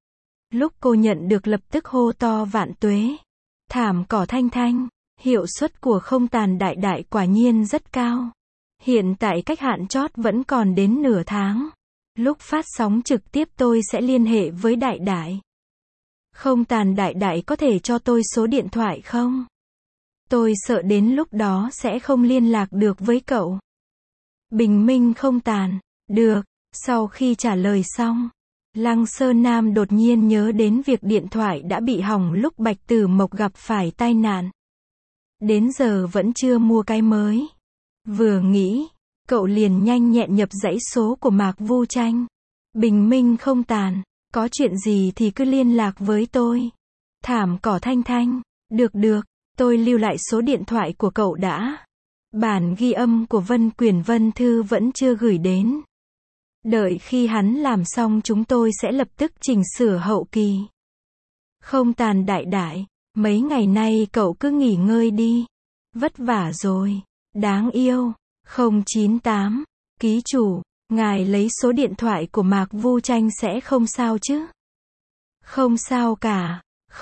Lúc cô nhận được lập tức hô to vạn tuế. Thảm Cỏ Thanh Thanh, hiệu suất của Không Tàn Đại Đại quả nhiên rất cao. Hiện tại cách hạn chót vẫn còn đến nửa tháng. Lúc phát sóng trực tiếp tôi sẽ liên hệ với Đại Đại. Không Tàn Đại Đại có thể cho tôi số điện thoại không? Tôi sợ đến lúc đó sẽ không liên lạc được với cậu. Bình minh Không Tàn. Được. Sau khi trả lời xong, Lăng Sơ Nam đột nhiên nhớ đến việc điện thoại đã bị hỏng lúc Bạch Tử Mộc gặp phải tai nạn. Đến giờ vẫn chưa mua cái mới. Vừa nghĩ, cậu liền nhanh nhẹn nhập dãy số của Mạc Vu Tranh. Bình minh Không Tàn. Có chuyện gì thì cứ liên lạc với tôi. Thảm Cỏ Thanh Thanh. Được, tôi lưu lại số điện thoại của cậu đã. Bản ghi âm của Vân Quyền Vân Thư vẫn chưa gửi đến. Đợi khi hắn làm xong chúng tôi sẽ lập tức chỉnh sửa hậu kỳ. Không Tàn Đại Đại, mấy ngày nay cậu cứ nghỉ ngơi đi. Vất vả rồi. Đáng yêu. 098. Ký chủ, ngài lấy số điện thoại của Mạc Vu Tranh sẽ không sao chứ? Không sao cả.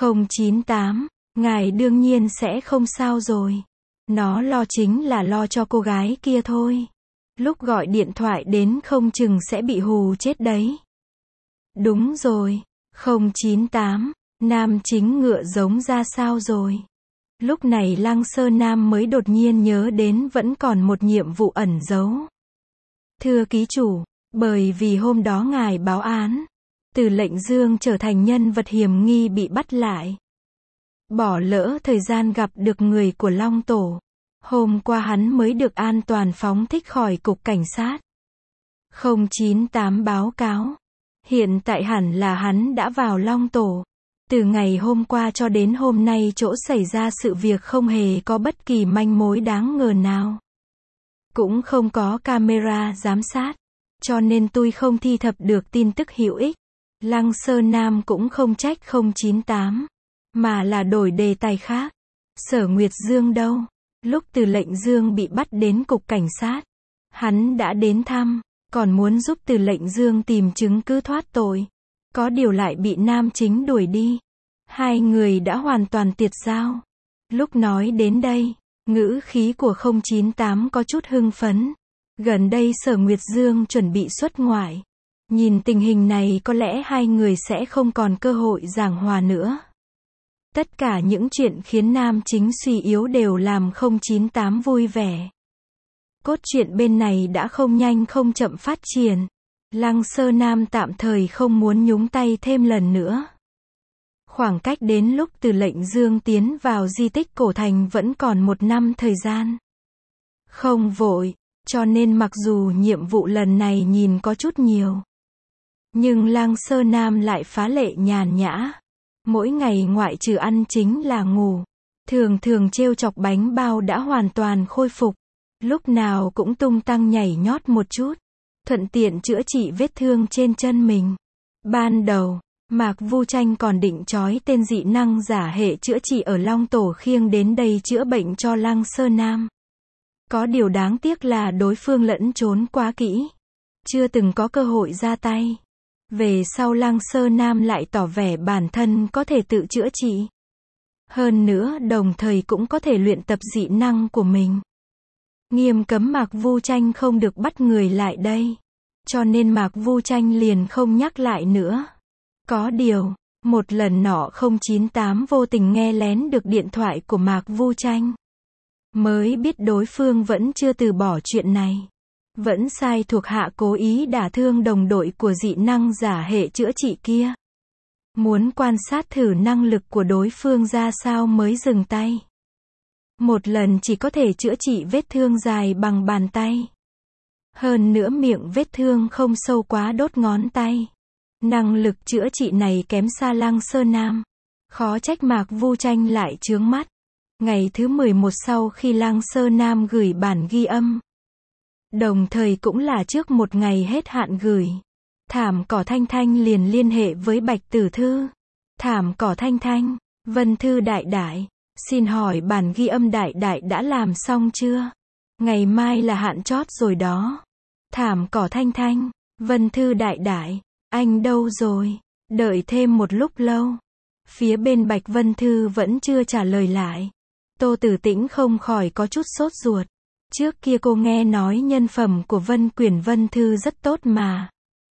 098. Ngài đương nhiên sẽ không sao rồi. Nó lo chính là lo cho cô gái kia thôi. Lúc gọi điện thoại đến không chừng sẽ bị hù chết đấy. Đúng rồi. 098. Nam chính ngựa giống ra sao rồi? Lúc này Lăng Sơ Nam mới đột nhiên nhớ đến vẫn còn một nhiệm vụ ẩn giấu. Thưa ký chủ, bởi vì hôm đó ngài báo án, Từ Lệnh Dương trở thành nhân vật hiểm nghi bị bắt lại. Bỏ lỡ thời gian gặp được người của Long Tổ. Hôm qua hắn mới được an toàn phóng thích khỏi cục cảnh sát. 098 báo cáo. Hiện tại hẳn là hắn đã vào Long Tổ. Từ ngày hôm qua cho đến hôm nay chỗ xảy ra sự việc không hề có bất kỳ manh mối đáng ngờ nào. Cũng không có camera giám sát. cho nên tôi không thi thập được tin tức hữu ích. Lăng Sơ Nam cũng không trách 098, mà là đổi đề tài khác. Sở Nguyệt Dương đâu? Lúc Từ Lệnh Dương bị bắt đến cục cảnh sát, hắn đã đến thăm, còn muốn giúp Từ Lệnh Dương tìm chứng cứ thoát tội. Có điều lại bị Nam Chính đuổi đi. Hai người đã hoàn toàn tiệt giao. Lúc nói đến đây, ngữ khí của 098 có chút hưng phấn. Gần đây Sở Nguyệt Dương chuẩn bị xuất ngoại. Nhìn tình hình này có lẽ hai người sẽ không còn cơ hội giảng hòa nữa. Tất cả những chuyện khiến Nam Chính suy yếu đều làm 098 vui vẻ. Cốt truyện bên này đã không nhanh không chậm phát triển. Lăng Sơ Nam tạm thời không muốn nhúng tay thêm lần nữa. Khoảng cách đến lúc Từ Lệnh Dương tiến vào di tích cổ thành vẫn còn 1 năm thời gian. Không vội, cho nên mặc dù nhiệm vụ lần này nhìn có chút nhiều, nhưng Lăng Sơ Nam lại phá lệ nhàn nhã. Mỗi ngày ngoại trừ ăn chính là ngủ. Thường thường trêu chọc bánh bao đã hoàn toàn khôi phục. Lúc nào cũng tung tăng nhảy nhót một chút. Thuận tiện chữa trị vết thương trên chân mình. Ban đầu, Mạc Vu Tranh còn định trói tên dị năng giả hệ chữa trị ở Long Tổ Khiêng đến đây chữa bệnh cho Lăng Sơ Nam. Có điều đáng tiếc là đối phương lẫn trốn quá kỹ. Chưa từng có cơ hội ra tay. Về sau Lăng Sơ Nam lại tỏ vẻ bản thân có thể tự chữa trị. Hơn nữa đồng thời cũng có thể luyện tập dị năng của mình. Nghiêm cấm Mạc Vu Tranh không được bắt người lại đây. Cho nên Mạc Vu Tranh liền không nhắc lại nữa. Có điều, một lần nọ 098 vô tình nghe lén được điện thoại của Mạc Vu Tranh. Mới biết đối phương vẫn chưa từ bỏ chuyện này. Vẫn sai thuộc hạ cố ý đả thương đồng đội của dị năng giả hệ chữa trị kia. Muốn quan sát thử năng lực của đối phương ra sao mới dừng tay. Một lần chỉ có thể chữa trị vết thương dài bằng bàn tay. Hơn nữa miệng vết thương không sâu quá đốt ngón tay. Năng lực chữa trị này kém xa Lăng Sơ Nam. Khó trách Mạc Vu Tranh lại chướng mắt. Ngày thứ 11 sau khi Lăng Sơ Nam gửi bản ghi âm. Đồng thời cũng là trước một ngày hết hạn gửi. Thảm Cỏ Thanh Thanh liền liên hệ với Bạch Tử Thư. Thảm Cỏ Thanh Thanh, Vân Thư đại đại, xin hỏi bản ghi âm đại đại đã làm xong chưa? Ngày mai là hạn chót rồi đó. Thảm Cỏ Thanh Thanh, Vân Thư đại đại, anh đâu rồi? Đợi thêm một lúc lâu. Phía bên Bạch Vân Thư vẫn chưa trả lời lại. Tô Tử Tĩnh không khỏi có chút sốt ruột. Trước kia cô nghe nói nhân phẩm của Vân Quyển Vân Thư rất tốt mà.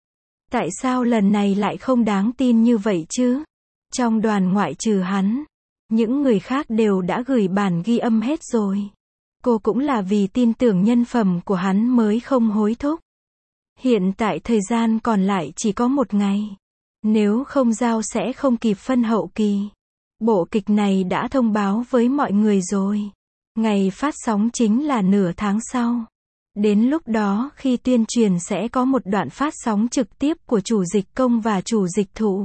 Tại sao lần này lại không đáng tin như vậy chứ? Trong đoàn ngoại trừ hắn, những người khác đều đã gửi bản ghi âm hết rồi. Cô cũng là vì tin tưởng nhân phẩm của hắn mới không hối thúc. Hiện tại thời gian còn lại chỉ có 1 ngày. Nếu không giao sẽ không kịp phân hậu kỳ. Bộ kịch này đã thông báo với mọi người rồi. Ngày phát sóng chính là nửa tháng sau. Đến lúc đó khi tuyên truyền sẽ có một đoạn phát sóng trực tiếp của chủ dịch công và chủ dịch thụ.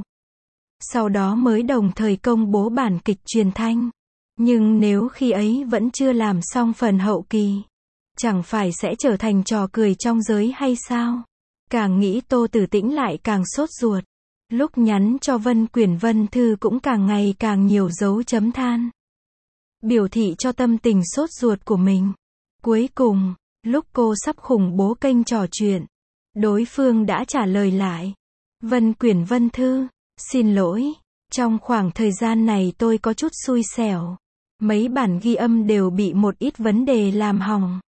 Sau đó mới đồng thời công bố bản kịch truyền thanh. Nhưng nếu khi ấy vẫn chưa làm xong phần hậu kỳ, chẳng phải sẽ trở thành trò cười trong giới hay sao? Càng nghĩ Tô Tử Tĩnh lại càng sốt ruột. Lúc nhắn cho Vân Quyển Vân Thư cũng càng ngày càng nhiều dấu chấm than. Biểu thị cho tâm tình sốt ruột của mình. Cuối cùng, lúc cô sắp khủng bố kênh trò chuyện, đối phương đã trả lời lại. Vân Quyển Vân Thư, xin lỗi, trong khoảng thời gian này tôi có chút xui xẻo. Mấy bản ghi âm đều bị một ít vấn đề làm hỏng.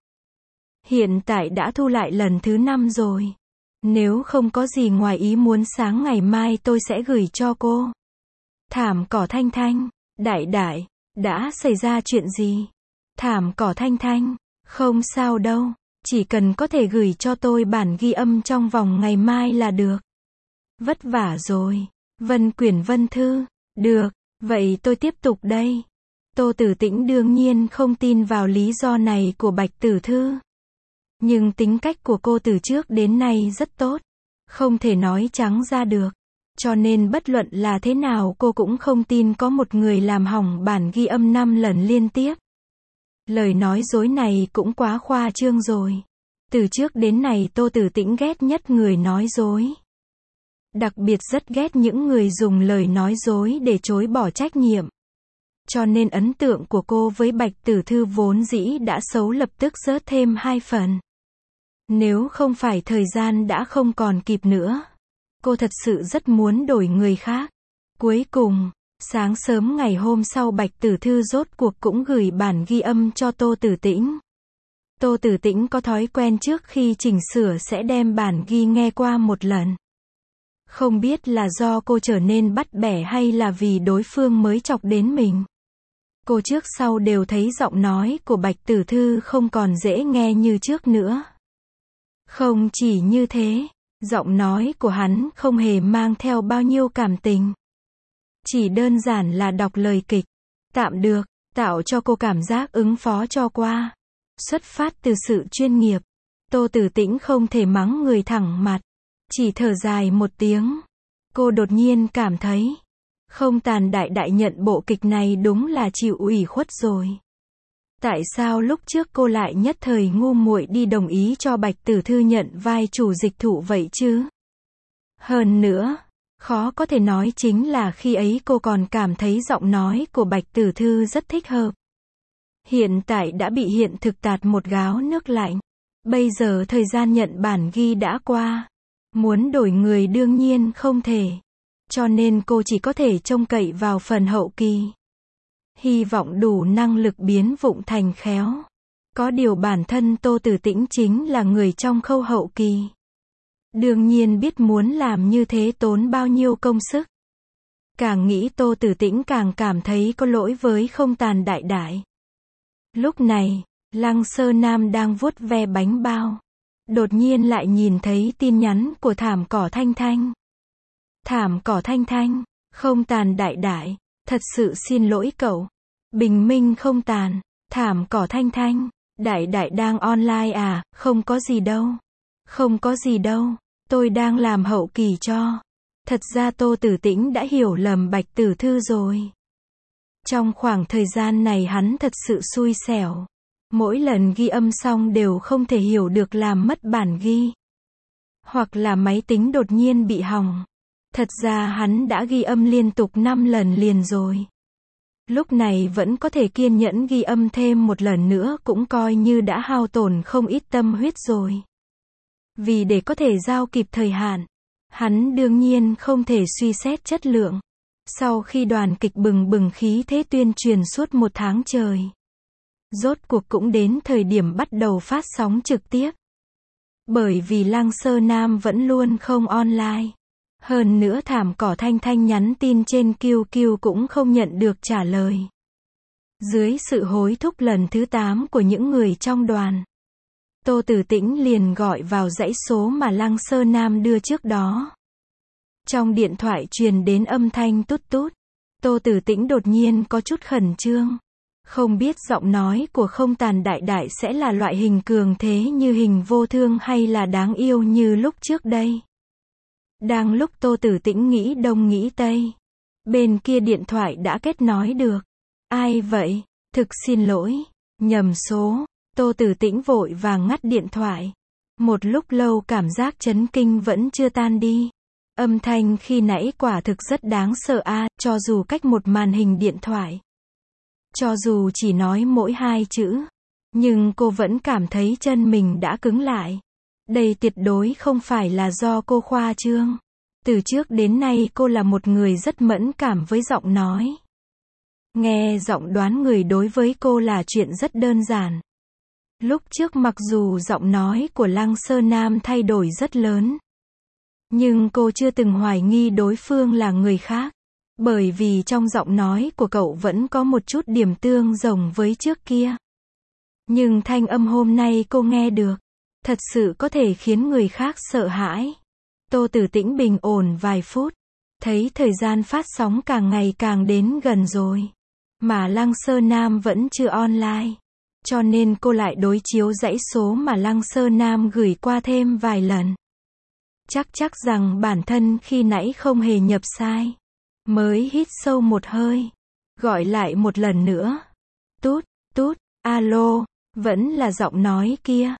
Hiện tại đã thu lại lần thứ 5 rồi. Nếu không có gì ngoài ý muốn sáng ngày mai tôi sẽ gửi cho cô. Thảm Cỏ Thanh Thanh, đại đại, đã xảy ra chuyện gì? Thảm Cỏ Thanh Thanh, không sao đâu, chỉ cần có thể gửi cho tôi bản ghi âm trong vòng ngày mai là được. Vất vả rồi. Vân Quyển Vân Thư, được, vậy tôi tiếp tục đây. Tô Tử Tĩnh đương nhiên không tin vào lý do này của Bạch Tử Thư. Nhưng tính cách của cô từ trước đến nay rất tốt. Không thể nói trắng ra được. Cho nên bất luận là thế nào cô cũng không tin có một người làm hỏng bản ghi âm 5 lần liên tiếp. Lời nói dối này cũng quá khoa trương rồi. Từ trước đến nay Tô Tử Tĩnh ghét nhất người nói dối. Đặc biệt rất ghét những người dùng lời nói dối để chối bỏ trách nhiệm. Cho nên ấn tượng của cô với Bạch Tử Thư vốn dĩ đã xấu lập tức rớt thêm 2 phần. Nếu không phải thời gian đã không còn kịp nữa, cô thật sự rất muốn đổi người khác. Cuối cùng, sáng sớm ngày hôm sau Bạch Tử Thư rốt cuộc cũng gửi bản ghi âm cho Tô Tử Tĩnh. Tô Tử Tĩnh có thói quen trước khi chỉnh sửa sẽ đem bản ghi nghe qua một lần. Không biết là do cô trở nên bắt bẻ hay là vì đối phương mới chọc đến mình. Cô trước sau đều thấy giọng nói của Bạch Tử Thư không còn dễ nghe như trước nữa. Không chỉ như thế, giọng nói của hắn không hề mang theo bao nhiêu cảm tình. Chỉ đơn giản là đọc lời kịch. Tạm được, tạo cho cô cảm giác ứng phó cho qua. Xuất phát từ sự chuyên nghiệp, Tô Tử Tĩnh không thể mắng người thẳng mặt. Chỉ thở dài một tiếng. Cô đột nhiên cảm thấy, Không Tàn đại đại nhận bộ kịch này đúng là chịu ủy khuất rồi. Tại sao lúc trước cô lại nhất thời ngu muội đi đồng ý cho Bạch Tử Thư nhận vai chủ dịch thụ vậy chứ? Hơn nữa, khó có thể nói chính là khi ấy cô còn cảm thấy giọng nói của Bạch Tử Thư rất thích hợp. Hiện tại đã bị hiện thực tạt một gáo nước lạnh. Bây giờ thời gian nhận bản ghi đã qua. Muốn đổi người đương nhiên không thể. Cho nên cô chỉ có thể trông cậy vào phần hậu kỳ. Hy vọng đủ năng lực biến vụng thành khéo. Có điều bản thân Tô Tử Tĩnh chính là người trong khâu hậu kỳ. Đương nhiên biết muốn làm như thế tốn bao nhiêu công sức. Càng nghĩ Tô Tử Tĩnh càng cảm thấy có lỗi với Không Tàn đại đại. Lúc này, Lăng Sơ Nam đang vuốt ve bánh bao. Đột nhiên lại nhìn thấy tin nhắn của Thảm Cỏ Thanh Thanh. Thảm Cỏ Thanh Thanh, Không Tàn đại đại, thật sự xin lỗi cậu. Bình minh Không Tàn, Thảm Cỏ Thanh Thanh, đại đại đang online à, không có gì đâu. Không có gì đâu, tôi đang làm hậu kỳ cho. Thật ra Tô Tử Tĩnh đã hiểu lầm Bạch Tử Thư rồi. Trong khoảng thời gian này hắn thật sự xui xẻo. Mỗi lần ghi âm xong đều không thể hiểu được làm mất bản ghi. Hoặc là máy tính đột nhiên bị hỏng. Thật ra hắn đã ghi âm liên tục 5 lần liền rồi. Lúc này vẫn có thể kiên nhẫn ghi âm thêm một lần nữa cũng coi như đã hao tổn không ít tâm huyết rồi. Vì để có thể giao kịp thời hạn, hắn đương nhiên không thể suy xét chất lượng. Sau khi đoàn kịch bừng bừng khí thế tuyên truyền suốt 1 tháng trời, rốt cuộc cũng đến thời điểm bắt đầu phát sóng trực tiếp. Bởi vì Lăng Sơ Nam vẫn luôn không online. Hơn nữa Thảm Cỏ Thanh Thanh nhắn tin trên QQ cũng không nhận được trả lời. Dưới sự hối thúc lần thứ 8 của những người trong đoàn, Tô Tử Tĩnh liền gọi vào dãy số mà Lăng Sơ Nam đưa trước đó. Trong điện thoại truyền đến âm thanh tút tút. Tô Tử Tĩnh đột nhiên có chút khẩn trương. Không biết giọng nói của Không Tàn đại đại sẽ là loại hình cường thế như Hình Vô Thương hay là đáng yêu như lúc trước đây. Đang lúc Tô Tử Tĩnh nghĩ đông nghĩ tây, bên kia điện thoại đã kết nối được. Ai vậy? Thực xin lỗi, nhầm số. Tô Tử Tĩnh vội vàng ngắt điện thoại. Một lúc lâu cảm giác chấn kinh vẫn chưa tan đi. Âm thanh khi nãy quả thực rất đáng sợ a, cho dù cách một màn hình điện thoại. Cho dù chỉ nói mỗi 2 chữ, nhưng cô vẫn cảm thấy chân mình đã cứng lại. Đây tuyệt đối không phải là do cô khoa trương. Từ trước đến nay cô là một người rất mẫn cảm với giọng nói. Nghe giọng đoán người đối với cô là chuyện rất đơn giản. Lúc trước mặc dù giọng nói của Lăng Sơ Nam thay đổi rất lớn, nhưng cô chưa từng hoài nghi đối phương là người khác. Bởi vì trong giọng nói của cậu vẫn có một chút điểm tương đồng với trước kia. Nhưng thanh âm hôm nay cô nghe được, thật sự có thể khiến người khác sợ hãi. Tô Tử Tĩnh bình ổn vài phút, thấy thời gian phát sóng càng ngày càng đến gần rồi. Mà Lăng Sơ Nam vẫn chưa online. Cho nên cô lại đối chiếu dãy số mà Lăng Sơ Nam gửi qua thêm vài lần. Chắc rằng bản thân khi nãy không hề nhập sai. Mới hít sâu một hơi. Gọi lại một lần nữa. Tút, alo, vẫn là giọng nói kia.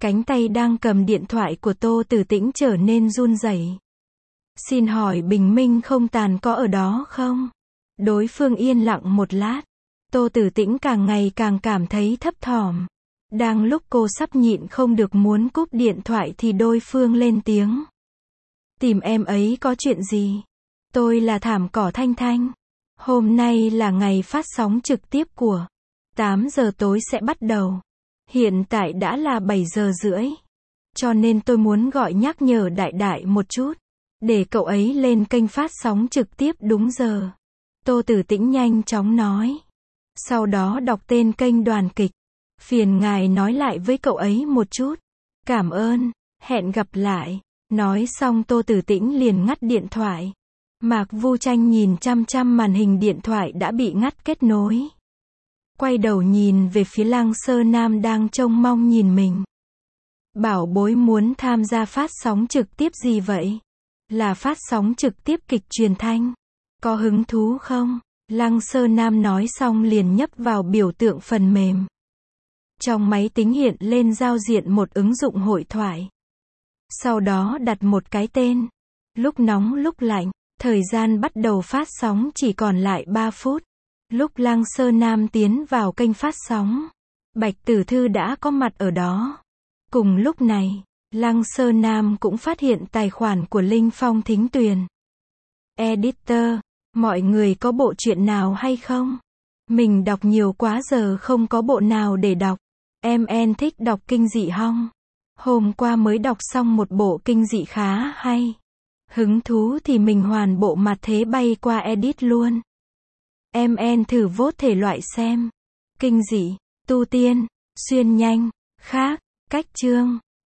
Cánh tay đang cầm điện thoại của Tô Tử Tĩnh trở nên run rẩy. Xin hỏi Bình Minh không tàn có ở đó không? Đối phương yên lặng một lát. Tô Tử Tĩnh càng ngày càng cảm thấy thấp thỏm. Đang lúc cô sắp nhịn không được muốn cúp điện thoại thì đối phương lên tiếng. Tìm em ấy có chuyện gì? Tôi là Thảm Cỏ Thanh Thanh. Hôm nay là ngày phát sóng trực tiếp của 8 giờ tối sẽ bắt đầu. Hiện tại đã là 7 giờ rưỡi. Cho nên tôi muốn gọi nhắc nhở Đại Đại một chút. Để cậu ấy lên kênh phát sóng trực tiếp đúng giờ. Tô Tử Tĩnh nhanh chóng nói. Sau đó đọc tên kênh Đoàn Kịch. Phiền ngài nói lại với cậu ấy một chút. Cảm ơn, hẹn gặp lại. Nói xong Tô Tử Tĩnh liền ngắt điện thoại. Mạc Vu Tranh nhìn chăm chăm màn hình điện thoại đã bị ngắt kết nối. Quay đầu nhìn về phía Lăng Sơ Nam đang trông mong nhìn mình. Bảo bối muốn tham gia phát sóng trực tiếp gì vậy? Là phát sóng trực tiếp kịch truyền thanh. Có hứng thú không? Lăng Sơ Nam nói xong liền nhấp vào biểu tượng phần mềm. Trong máy tính hiện lên giao diện một ứng dụng hội thoại. Sau đó đặt một cái tên. Lúc nóng lúc lạnh, thời gian bắt đầu phát sóng chỉ còn lại 3 phút. Lúc Lăng Sơ Nam tiến vào kênh phát sóng, Bạch Tử Thư đã có mặt ở đó. Cùng lúc này, Lăng Sơ Nam cũng phát hiện tài khoản của Linh Phong Thính Tuyền. Editor, mọi người có bộ truyện nào hay không? Mình đọc nhiều quá giờ không có bộ nào để đọc. Em thích đọc kinh dị hong. Hôm qua mới đọc xong một bộ kinh dị khá hay. Hứng thú thì mình hoàn bộ mặt thế bay qua edit luôn. Em thử vote thể loại xem. Kinh dị, tu tiên, xuyên nhanh, khác, cách chương.